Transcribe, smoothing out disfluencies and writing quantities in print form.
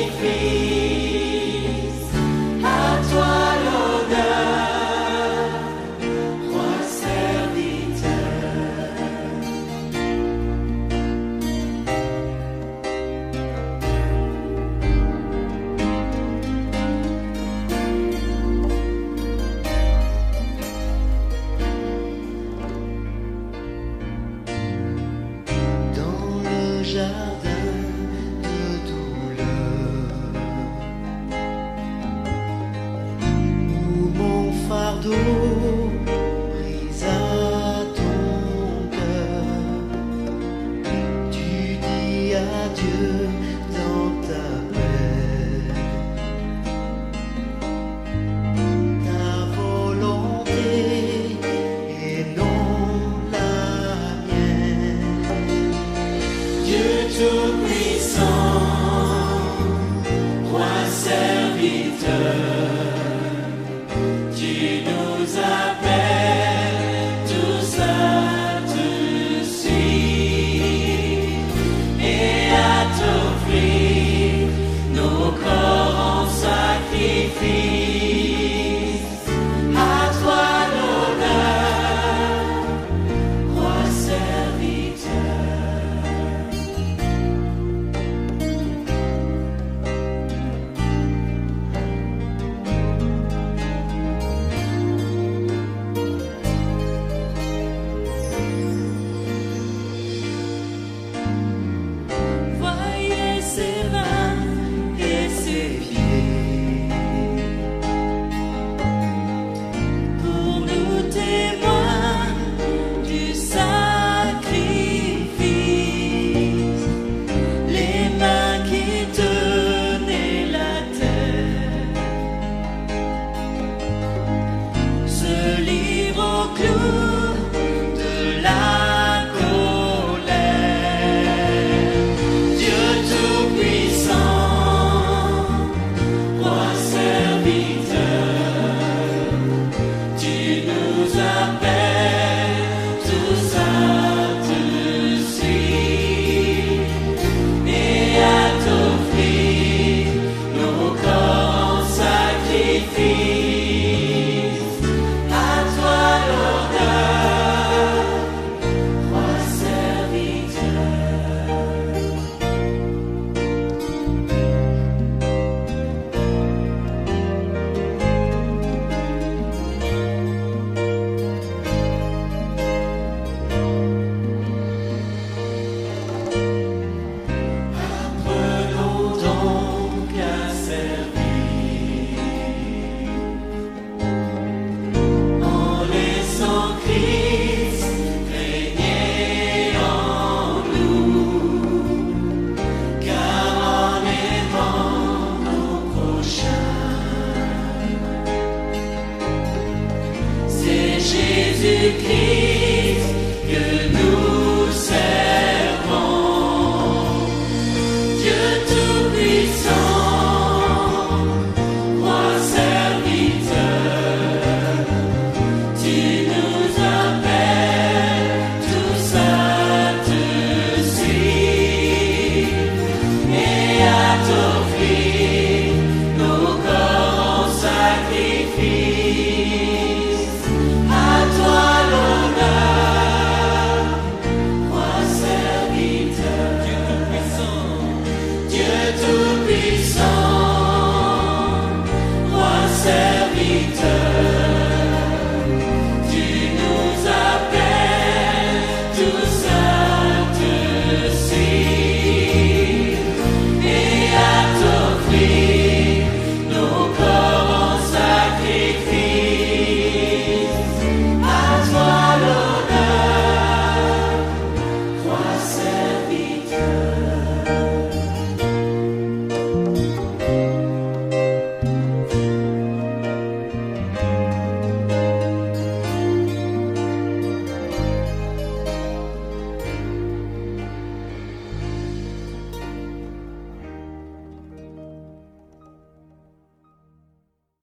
À toi l'honneur, roi serviteur. Dans le jardin de douleur, où mon fardeau brise à ton cœur, tu dis adieu dans ta paix. Ta volonté et non la mienne. Dieu Tout-Puissant, roi serviteur, tu nous appelles tous à te suivre et à t'offrir nos corps en sacrifice. À toi l'honneur, roi serviteur. Voyez ses mains et ses pieds, pour nous témoins du sacrifice. Les mains qui tenaient la terre se livrent au clou de la colère. Dieu Tout-Puissant, roi serviteur, tu nous appelles tous à te suivre et à t'offrir nos corps en sacrifice. À toi l'honneur, roi serviteur. Apprenons donc à servir en laissant Christ régner en nous, car en aimant nos prochains, c'est Jésus-Christ que nous servons. Dieu Tout-Puissant, roi serviteur, tu nous appelles tous à te suivre et à t'offrir